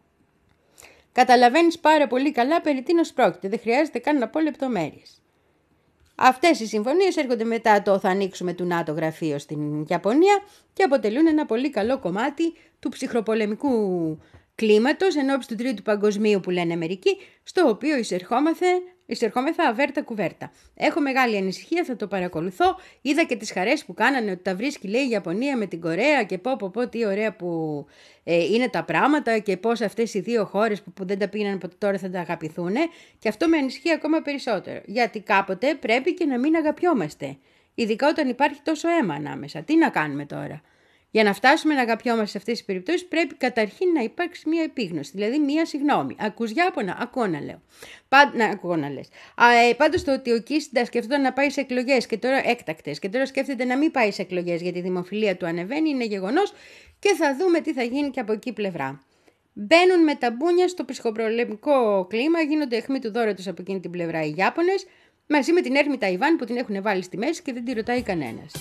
A: Καταλαβαίνεις πάρα πολύ καλά περί τίνος πρόκειται, δεν χρειάζεται καν να πω λεπτομέρειες. Αυτές οι συμφωνίες έρχονται μετά το θα ανοίξουμε του ΝΑΤΟ γραφείο στην Ιαπωνία και αποτελούν ένα πολύ καλό κομμάτι του ψυχροπολεμικού κλίματος εν ώψη του Τρίτου Παγκοσμίου που λένε μερικοί, στο οποίο εισερχόμαστε, εισερχόμεθα αβέρτα κουβέρτα. Έχω μεγάλη ανησυχία, θα το παρακολουθώ. Είδα και τις χαρές που κάνανε ότι τα βρίσκει, λέει, η Ιαπωνία με την Κορέα και πω πω πω τι ωραία που ε, είναι τα πράγματα και πώς αυτές οι δύο χώρες που, που δεν τα πήγαιναν ποτέ τώρα θα τα αγαπηθούν. Και αυτό με ανησυχεί ακόμα περισσότερο, γιατί κάποτε πρέπει και να μην αγαπιόμαστε. Ειδικά όταν υπάρχει τόσο αίμα ανάμεσα. Τι να κάνουμε τώρα? Για να φτάσουμε να αγαπιόμαστε σε αυτές τις περιπτώσεις, πρέπει καταρχήν να υπάρξει μία επίγνωση, δηλαδή μία συγγνώμη. Ακούς Ιάπωνα, ακούω να λέω. Πάντ, να ακούω να λες. Ε, πάντως το ότι ο Κίσιντα σκεφτόταν να πάει σε εκλογές και τώρα έκτακτες και τώρα σκέφτεται να μην πάει σε εκλογές γιατί η δημοφιλία του ανεβαίνει, είναι γεγονός και θα δούμε τι θα γίνει και από εκεί πλευρά. Μπαίνουν με τα μπούνια στο ψυχοπρολεμικό κλίμα, γίνονται αιχμοί του δώρετος από εκείνη την πλευρά οι Ιάπωνες, μαζί με την έρμη Ταϊβάν που την έχουν βάλει στη μέση και δεν τη ρωτάει κανένας.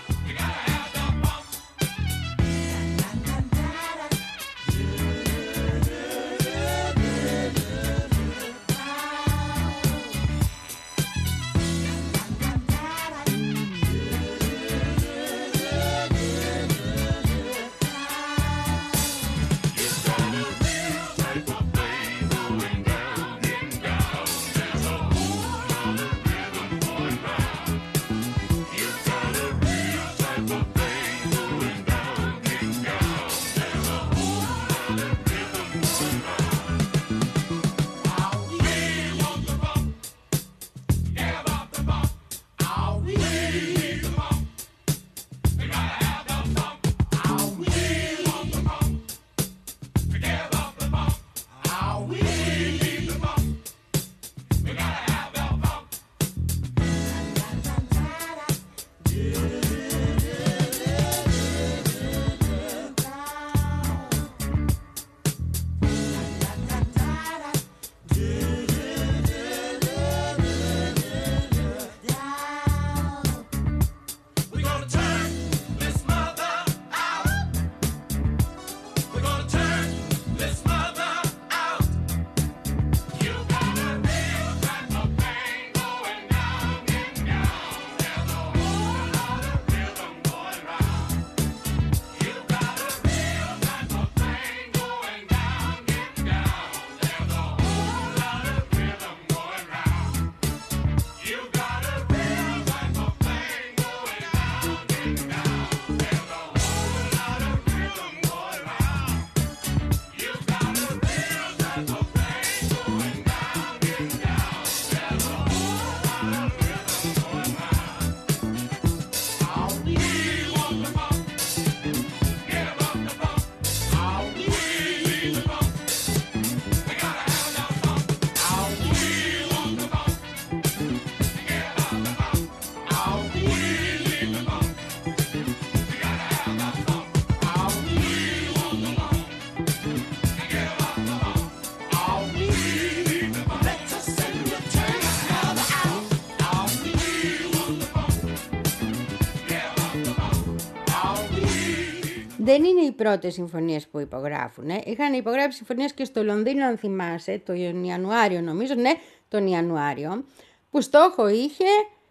A: Δεν είναι οι πρώτες συμφωνίες που υπογράφουν. Ε. Είχαν υπογράψει συμφωνίες και στο Λονδίνο, αν θυμάσαι, τον Ιανουάριο νομίζω, ναι, τον Ιανουάριο, που στόχο είχε,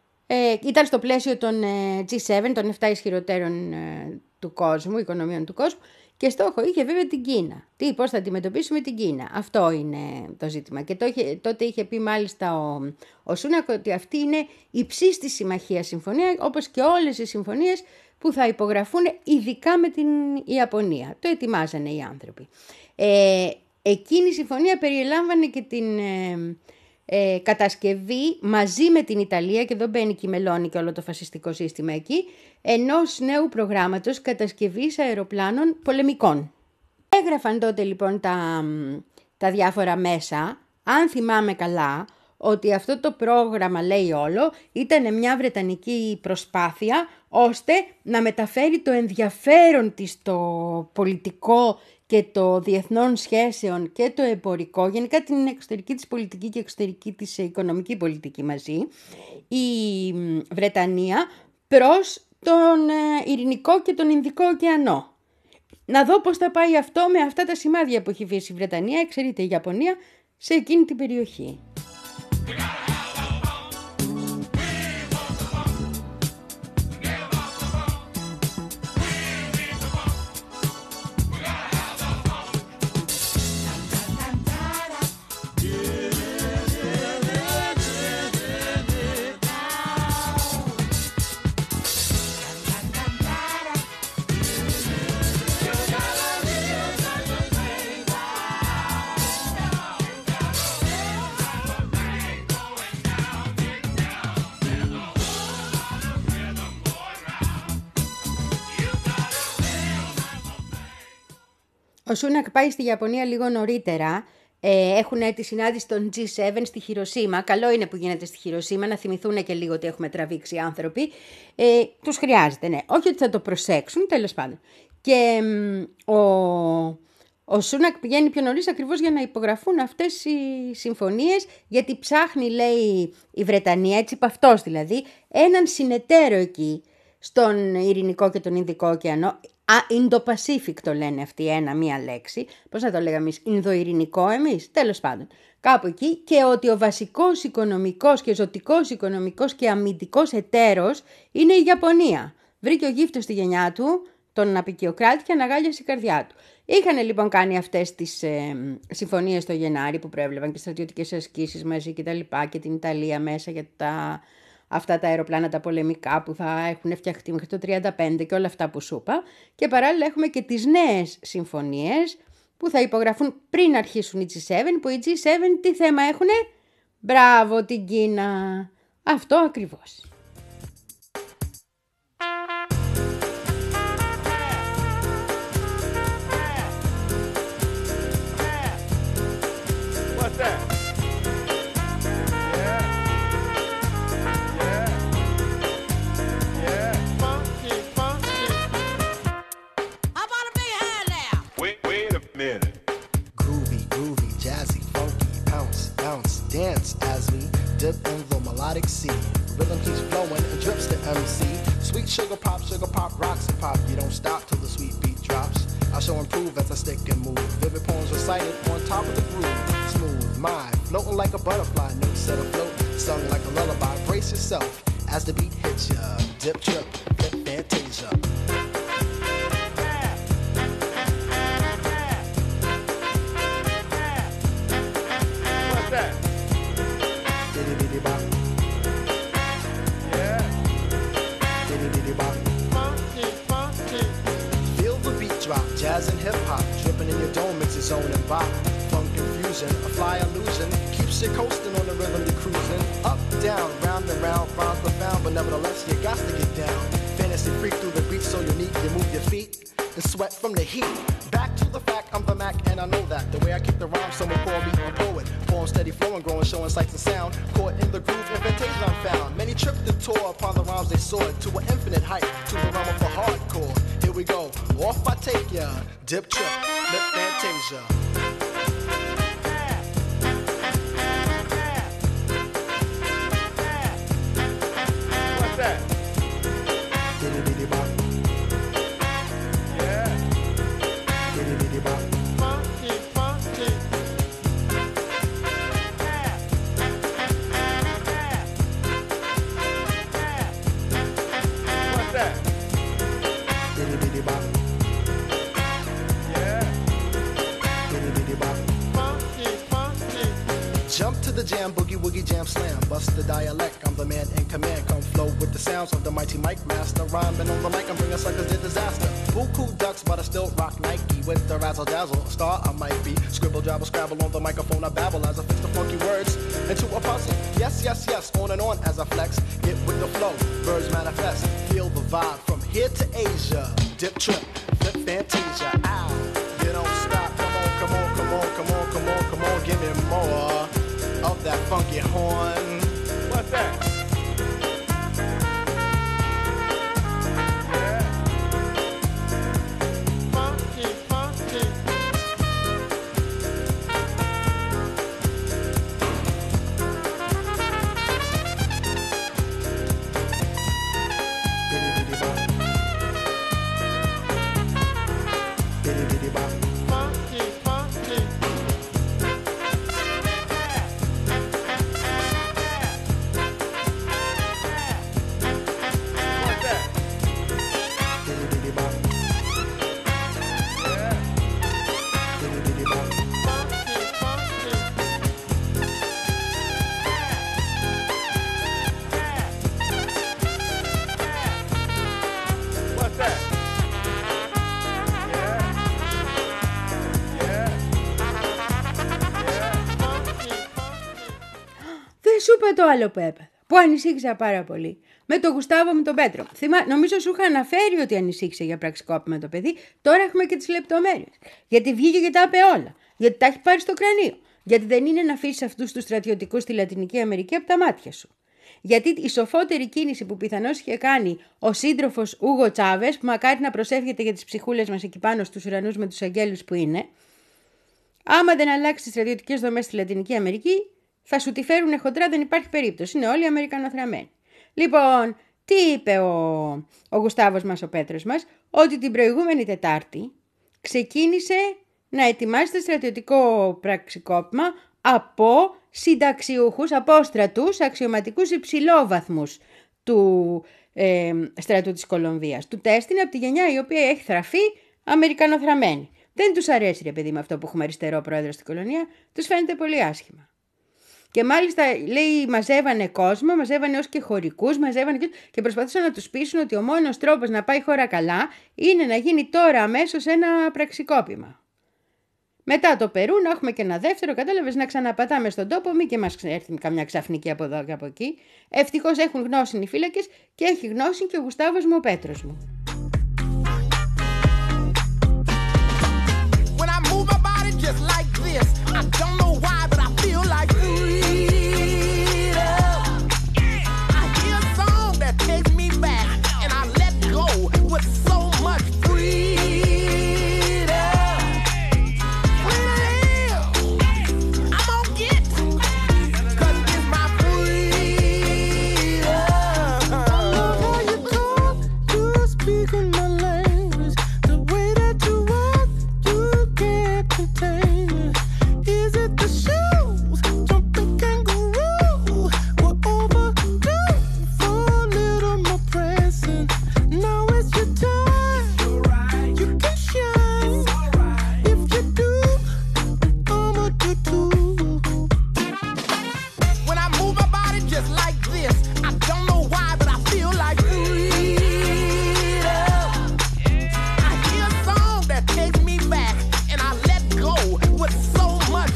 A: ε, ήταν στο πλαίσιο των ε, τζι σέβεν, των επτά ισχυροτέρων ε, του κόσμου, οικονομίων του κόσμου, και στόχο είχε βέβαια την Κίνα. Τι, πώς θα αντιμετωπίσουμε την Κίνα. Αυτό είναι το ζήτημα. Και το είχε, τότε είχε πει μάλιστα ο, ο Σούνακ ότι αυτή είναι υψίστη συμμαχία συμφωνία, όπως και όλες οι συμφωνίες που θα υπογραφούν ειδικά με την Ιαπωνία. Το ετοιμάζανε οι άνθρωποι. Ε, εκείνη η συμφωνία περιελάμβανε και την ε, ε, κατασκευή μαζί με την Ιταλία, και εδώ μπαίνει και η Μελώνη και όλο το φασιστικό σύστημα εκεί, ενός νέου προγράμματος κατασκευής αεροπλάνων πολεμικών. Έγραφαν τότε λοιπόν τα, τα διάφορα μέσα, αν θυμάμαι καλά, ότι αυτό το πρόγραμμα, λέει όλο, ήταν μια βρετανική προσπάθεια ώστε να μεταφέρει το ενδιαφέρον της στο πολιτικό και το διεθνών σχέσεων και το εμπορικό, γενικά την εξωτερική της πολιτική και εξωτερική της οικονομική πολιτική μαζί, η Βρετανία προς τον Ειρηνικό και τον Ινδικό ωκεανό. Να δω πώς θα πάει αυτό με αυτά τα σημάδια που έχει βήσει η Βρετανία, εξαιρείται η Ιαπωνία, σε εκείνη την περιοχή. Ο Σούνακ πάει στη Ιαπωνία λίγο νωρίτερα. Ε, έχουν τη συνάντηση των τζι σέβεν στη Χιροσίμα. Καλό είναι που γίνεται στη Χιροσίμα, να θυμηθούν και λίγο ότι έχουμε τραβήξει άνθρωποι. Ε, τους χρειάζεται, ναι. Όχι ότι θα το προσέξουν, τέλος πάντων. Και μ, ο, ο Σούνακ πηγαίνει πιο νωρίς ακριβώς για να υπογραφούν αυτές οι συμφωνίες, γιατί ψάχνει, λέει, η Βρετανία, έτσι είπα αυτός δηλαδή, έναν συνεταίρο εκεί στον Ειρηνικό και τον Ινδικό ωκεανό. Indo-Pacific το λένε αυτοί, ένα, μία λέξη. Πώς θα το λέγαμε εμείς, Ινδοειρηνικό εμείς, τέλος πάντων. Κάπου εκεί, και ότι ο βασικός οικονομικός και ζωτικός οικονομικός και αμυντικός εταίρος είναι η Ιαπωνία. Βρήκε ο γύφτος στη γενιά του, τον απικιοκράτη, και αναγάλιασε η καρδιά του. Είχαν λοιπόν κάνει αυτές τις ε, συμφωνίες το Γενάρη που προέβλεπαν και στρατιωτικές ασκήσεις μαζί και τα λοιπά, και την Ιταλία μέσα για τα... αυτά τα αεροπλάνα τα πολεμικά που θα έχουν φτιαχτεί μέχρι το τριάντα πέντε και όλα αυτά που σου είπα. Και παράλληλα έχουμε και τις νέες συμφωνίες που θα υπογραφούν πριν αρχίσουν οι τζι σέβεν, που οι τζι σέβεν τι θέμα έχουνε? Μπράβο την Κίνα. Αυτό ακριβώς.
B: What's that? Yeah. Yeah. Yeah. Funky, funky.
D: How about a big hand now?
B: Wait, wait a minute.
E: Groovy, groovy, jazzy, funky, bounce, bounce, dance as we dip in the melodic sea. Rhythm keeps flowing and drips to M C. Sweet sugar pop, sugar pop, rocks and pop. You don't stop till the sweet beat drops. I shall improve as I stick and move. Vivid poems recited on top of the groove. Smooth mind, floating like a butterfly. Notes set afloat, sung like a lullaby. Brace yourself as the beat hits ya. Dip, trip, flip, fantasia.
B: What's that?
E: Diddy diddy bop,
B: Yeah.
E: diddy diddy bop.
B: Funky, funky.
E: Feel the beat drop, jazz and hip hop, dripping in your dome makes your zone and bop. Funk confusion, a fly illusion, keeps you coasting on the rhythm you're cruising. Up, down, round and round, rhymes profound, but nevertheless you got to get down. Fantasy freak through the beat so unique, you move your feet and sweat from the heat. Back to the fact, I'm the Mac and I know that. The way I kick the rhyme, someone call me a poet. Form steady flowing, growing, showing sights and sound. Caught in the groove, invitation I'm found. Many tripped and tore upon the rhymes they soared to an infinite height, to the realm of the hardcore. Here we go, off I take ya. Dip trip, lip fantasia.
B: What's that?
E: Diddy diddy bop,
B: Yeah.
E: diddy diddy bop.
B: Funky, funky. What's that?
E: Diddy diddy bop,
B: Yeah.
E: diddy diddy bop.
B: Funky, funky.
E: Jump to the jam, boogie woogie jam slam. Bust the dialect, I'm the man in command. Come flow with the sounds of the mighty mic master. Rhyming on the mic, I'm bringing suckers to disaster. Buku ducks, but I still rock Nike with the razzle dazzle. A star I might be. Scribble, jabble, scrabble on the microphone. I babble as I fix the funky words into a puzzle. Yes, yes, yes, on and on as I flex. Get with the flow, birds manifest. Feel the vibe from here to Asia. Dip trip, flip fantasia. Ow, you don't stop. Come on, come on, come on, come on, come on, come on. Give me more of that funky horn.
B: What's that? Yeah. Funky, funky.
E: Biddy biddy bop. Biddy biddy bop.
B: Funky, funky. What's that?
E: Biddy biddy bop.
B: Yeah.
E: Biddy biddy bop.
B: Funky, funky. What's that? Yeah. Yeah. Yeah. Funky, funky.
A: Δεν σου είπα το άλλο που έπαθα. που ανησύχησα πάρα πολύ. Με τον Γουστάβο με τον Πέτρο. Θυμά, νομίζω σου είχα αναφέρει ότι ανησύχησε για πραξικόπημα το παιδί. Τώρα έχουμε και τις λεπτομέρειες. Γιατί βγήκε και τα είπε όλα. Γιατί τα έχει πάρει στο κρανίο. Γιατί δεν είναι να αφήσει αυτούς τους στρατιωτικούς στη Λατινική Αμερική από τα μάτια σου. Γιατί η σοφότερη κίνηση που πιθανώς είχε κάνει ο σύντροφος Ούγο Τσάβες, που μακάρι να προσεύχεται για τις ψυχούλες μας εκεί πάνω στους ουρανούς με τους αγγέλους που είναι, άμα δεν αλλάξει τις στρατιωτικές δομές στη Λατινική Αμερική, θα σου τη φέρουν χοντρά, δεν υπάρχει περίπτωση. Είναι όλοι Αμερικανοθραμμένοι. Λοιπόν, τι είπε ο, ο Γουστάβος μας, ο Πέτρος μας, ότι την προηγούμενη Τετάρτη ξεκίνησε να ετοιμάζεται στρατιωτικό πραξικόπημα από συνταξιούχους, από στρατούς, αξιωματικούς υψηλόβαθμους του ε, στρατού της Κολομβίας. Του τέστην από τη γενιά η οποία έχει θραφεί Αμερικανοθραμένη. Δεν τους αρέσει, ρε παιδί, με αυτό που έχουμε αριστερό πρόεδρο στην κολονία, τους φαίνεται πολύ άσχημα. Και μάλιστα, λέει, μαζεύανε κόσμο, μαζεύανε ως και χωρικούς, μαζεύανε και, και προσπαθούσαν να τους πείσουν ότι ο μόνος τρόπος να πάει η χώρα καλά είναι να γίνει τώρα αμέσως ένα πραξικόπημα. Μετά το Περού να έχουμε και ένα δεύτερο, κατάλαβες, να ξαναπατάμε στον τόπο, μη και μας έρθει καμιά ξαφνική από εδώ και από εκεί. Ευτυχώς έχουν γνώση οι φύλακες και έχει γνώση και ο Γουστάβος μου, ο Πέτρος μου.
B: When I move my body just like this, I don't know why, but I feel like freedom. I hear a song that takes me back, and I let go with so much freedom. Freedom, I'm gonna get, 'cause it's my freedom. I love how you talk, you're speaking my language, the way that you walk, you can't contain it. Is it the shoes, jumping kangaroo, we're overdue for a little more pressing. Now it's your time, you can shine, if you do, I'ma do too. When I move my body just like this, I don't know why, but I feel like freedom. I hear a song that takes me back, and I let go with so much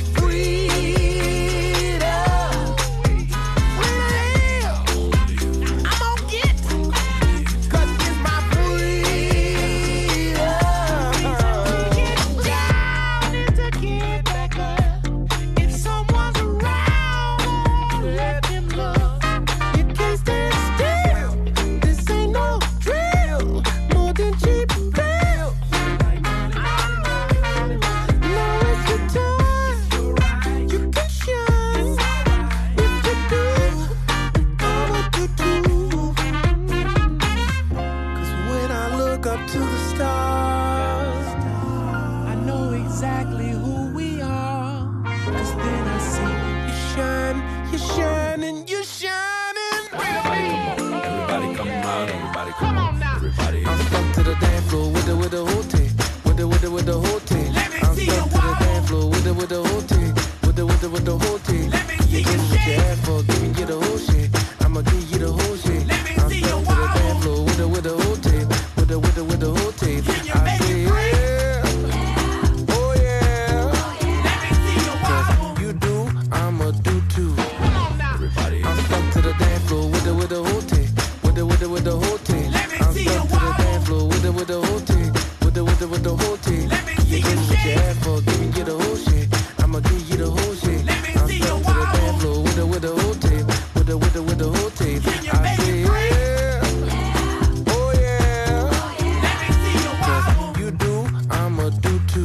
B: freedom. Freedom, I'm gonna get, 'cause it's my freedom. Get down and to get back up. If someone's around, let them look. You can't stand still. This ain't no drill. More than cheap thrill. Now it's your time. You can shine. If you do, I'ma do too. 'Cause when I look up to the stars, I know exactly who we are. 'Cause then I see you shine, you shining, you shining.
F: Everybody come out, everybody come on now. Everybody.
B: I'm stuck to the dance floor with the with the whole team, with the with the with the whole team.
F: Let me
B: I'm
F: see
B: stuck
F: you
B: to the
F: wobble.
B: dance floor with the with the whole team, with the with the with the whole team.
F: Let me see
B: Give
F: you
B: me what you
F: shake.
B: asked for, give me you the whole shit. I'ma give you the whole shit.
F: Let me
B: I'm
F: see
B: stuck
F: you
B: to the
F: wobble.
B: dance floor with the with the whole team, with the with the with the whole team.
F: Can you
B: I
F: make it
B: say
F: break?
B: yeah, oh yeah.
F: Let me see you wobble.
B: You do, I'ma do too.
F: Come on now. Everybody.
B: I'm stuck to the dance floor with the with the whole team, with the with the with the whole team.
F: Let me
B: I'm
F: see
B: stuck
F: you
B: to the
F: wobble.
B: dance floor with the with the whole team, with the with the with the whole team.
F: Let me see
B: Give
F: you
B: me what you
F: shake.
B: asked for, give me you the whole shit. I'ma give you the whole shit.
F: Let me
B: I'm
F: see
B: stuck
F: you
B: to the
F: wobble.
B: dance floor with the with the whole team, with the with the with the whole team.
F: Can you
B: I
F: make
B: say
F: it break?
B: yeah, oh yeah.
F: Let me see you wobble.
B: You do, I'ma do too.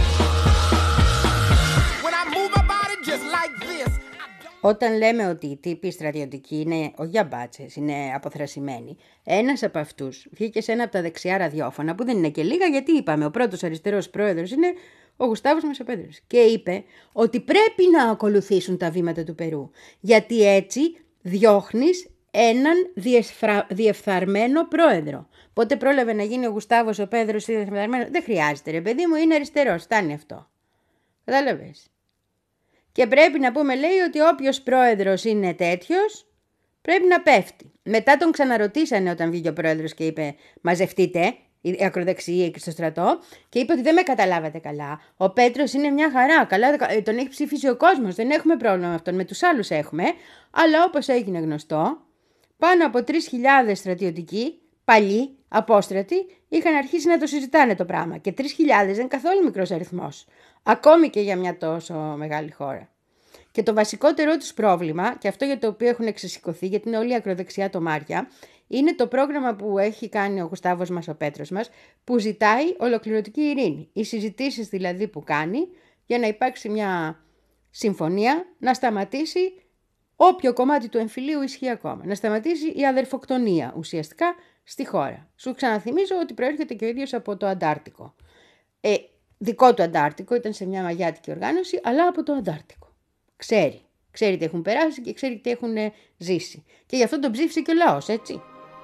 B: When I move my body just like this, I don't.
A: Όταν λέμε ότι οι τύποι στρατιωτικοί είναι όχι για μπάτσες, είναι αποθρασιμένοι, ένας από αυτούς βγήκε σε ένα από τα δεξιά ραδιόφωνα, που δεν είναι και λίγα, γιατί είπαμε, ο πρώτος αριστερός πρόεδρος είναι ο Γουστάβος μας ο Πέτρος, και είπε ότι πρέπει να ακολουθήσουν τα βήματα του Περού, γιατί έτσι διώχνεις έναν διεφθρα... διεφθαρμένο πρόεδρο. Πότε πρόλαβε να γίνει ο Γουστάβος ο Πέτρος διεφθαρμένος? Δεν χρειάζεται, ρε παιδί μου, είναι αριστερός, φτάνει αυτό. Κατάλαβες? Και πρέπει να πούμε, λέει, ότι όποιος πρόεδρος είναι τέτοιος, πρέπει να πέφτει. Μετά τον ξαναρωτήσανε όταν βγήκε ο πρόεδρος και είπε μαζευτείτε, η ακροδεξιοί εκεί στο στρατό, και είπε ότι δεν με καταλάβατε καλά. Ο Πέτρος είναι μια χαρά. Καλά, τον έχει ψηφίσει ο κόσμος. Δεν έχουμε πρόβλημα με αυτόν. Με τους άλλους έχουμε. Αλλά όπως έγινε γνωστό, πάνω από τρεις χιλιάδες στρατιωτικοί, παλιοί, απόστρατοι, είχαν αρχίσει να το συζητάνε το πράγμα. Και τρεις χιλιάδες δεν είναι καθόλου μικρός αριθμός. Ακόμη και για μια τόσο μεγάλη χώρα. Και το βασικότερό τους πρόβλημα, και αυτό για το οποίο έχουν εξεσηκωθεί, γιατί είναι όλη η ακροδεξιά τομάρια, είναι το πρόγραμμα που έχει κάνει ο Γουστάβος μας, ο Πέτρος μας, που ζητάει ολοκληρωτική ειρήνη. Οι συζητήσεις δηλαδή που κάνει για να υπάρξει μια συμφωνία, να σταματήσει όποιο κομμάτι του εμφυλίου ισχύει ακόμα. Να σταματήσει η αδερφοκτονία ουσιαστικά στη χώρα. Σου ξαναθυμίζω ότι προέρχεται και ο ίδιος από το Αντάρτικο. Ε, δικό του Αντάρτικο, ήταν σε μια μαγιάτικη οργάνωση, αλλά από το Αντάρτικο. Ξέρει. Ξέρει τι έχουν περάσει και ξέρει τι έχουν ζήσει. Και γι' αυτό τον ψήφισε και ο λαός, έτσι.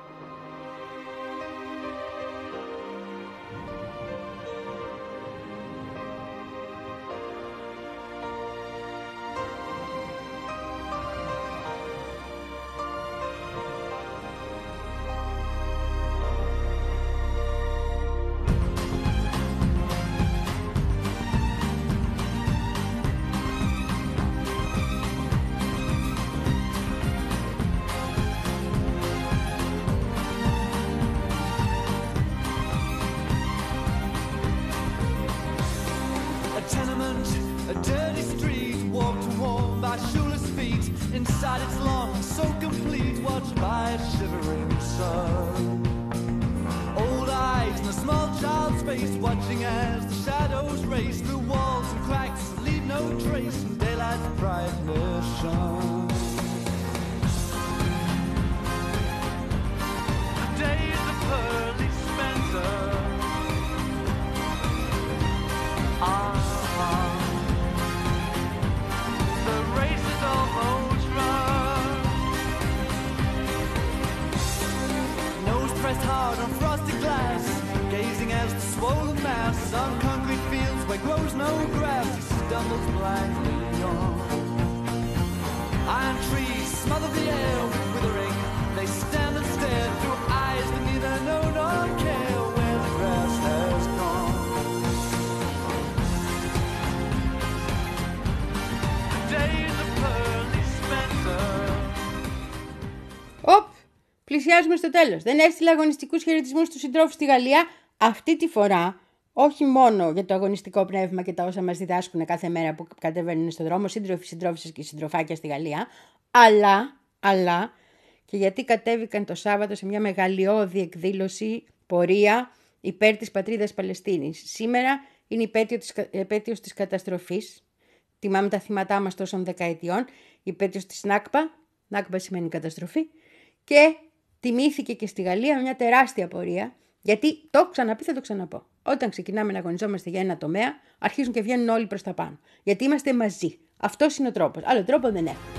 A: Πλησιάζουμε στο τέλος. Δεν έστειλα αγωνιστικούς χαιρετισμούς στους συντρόφους στη Γαλλία. Αυτή τη φορά, όχι μόνο για το αγωνιστικό πνεύμα και τα όσα μας διδάσκουν κάθε μέρα που κατεβαίνουν στον δρόμο, σύντροφοι, συντρόφισσες και συντροφάκια στη Γαλλία, αλλά, αλλά και γιατί κατέβηκαν το Σάββατο σε μια μεγαλειώδη εκδήλωση, πορεία υπέρ της πατρίδας Παλαιστίνης. Σήμερα είναι η επέτειος της καταστροφής. Τιμάμε τα θύματά μας τόσων δεκαετιών. Η επέτειος της Νάκπα. Νάκπα σημαίνει καταστροφή. Και τιμήθηκε και στη Γαλλία μια τεράστια πορεία, γιατί το έχω ξαναπεί, θα το ξαναπώ. Όταν ξεκινάμε να αγωνιζόμαστε για ένα τομέα, αρχίζουν και βγαίνουν όλοι προς τα πάνω. Γιατί είμαστε μαζί. Αυτός είναι ο τρόπος. Άλλο τρόπο δεν έχουμε.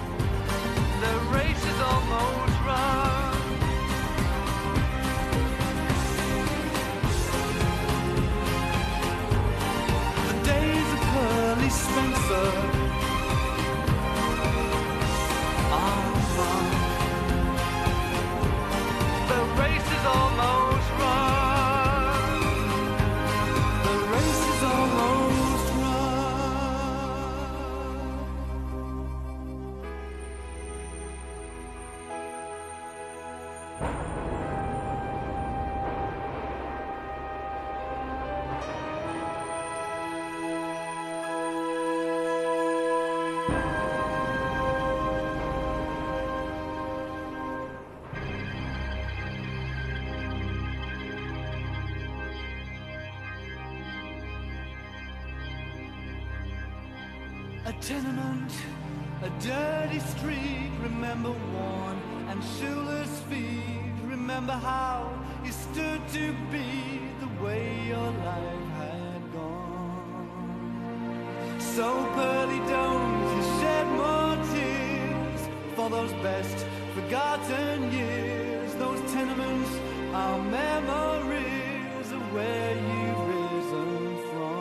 B: A tenement, a dirty street, remember worn and shoeless feet. Remember how you stood to be the way your life had gone. So pearly don't you shed more tears for those best forgotten years. Those tenements are memories of where you've risen from.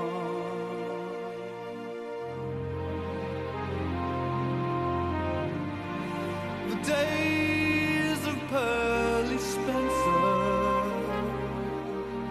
B: Days of Pearly Spencer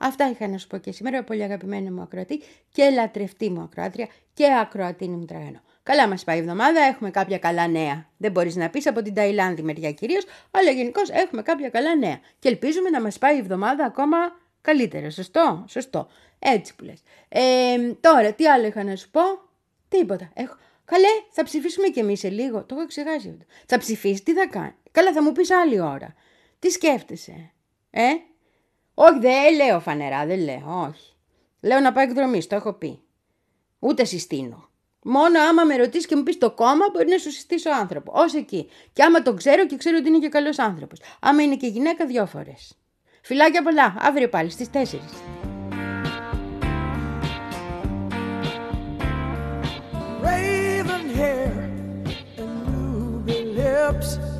A: Αυτά είχα να σου πω και σήμερα, πολύ αγαπημένη μου ακροατή και λατρευτή μου ακροάτρια και ακροατίνη μου τραγανό. Καλά μας πάει η εβδομάδα, έχουμε κάποια καλά νέα. Δεν μπορείς να πεις από την Ταϊλάνδη μεριά κυρίως, αλλά γενικώς έχουμε κάποια καλά νέα. Και ελπίζουμε να μας πάει η εβδομάδα ακόμα καλύτερα. Σωστό, σωστό. Έτσι που λες. Ε, τώρα, τι άλλο είχα να σου πω? Τίποτα. Έχω... Καλέ, θα ψηφίσουμε κι εμείς σε λίγο. Το έχω ξεχάσει αυτό. Θα ψηφίσεις, τι θα κάνει? Καλά, θα μου πεις άλλη ώρα. Τι σκέφτεσαι, ε? Όχι, δεν λέω φανερά, δεν λέω, όχι. Λέω να πάω εκδρομή, το έχω πει. Ούτε συστήνω. Μόνο άμα με ρωτήσεις και μου πεις το κόμμα, μπορεί να σου συστήσω άνθρωπο. Ως εκεί. Και άμα τον ξέρω και ξέρω ότι είναι και καλός άνθρωπος. Άμα είναι και γυναίκα, δυο φορές. Φιλάκια πολλά. Αύριο πάλι στις τέσσερις.
G: Raven hair and ruby lips.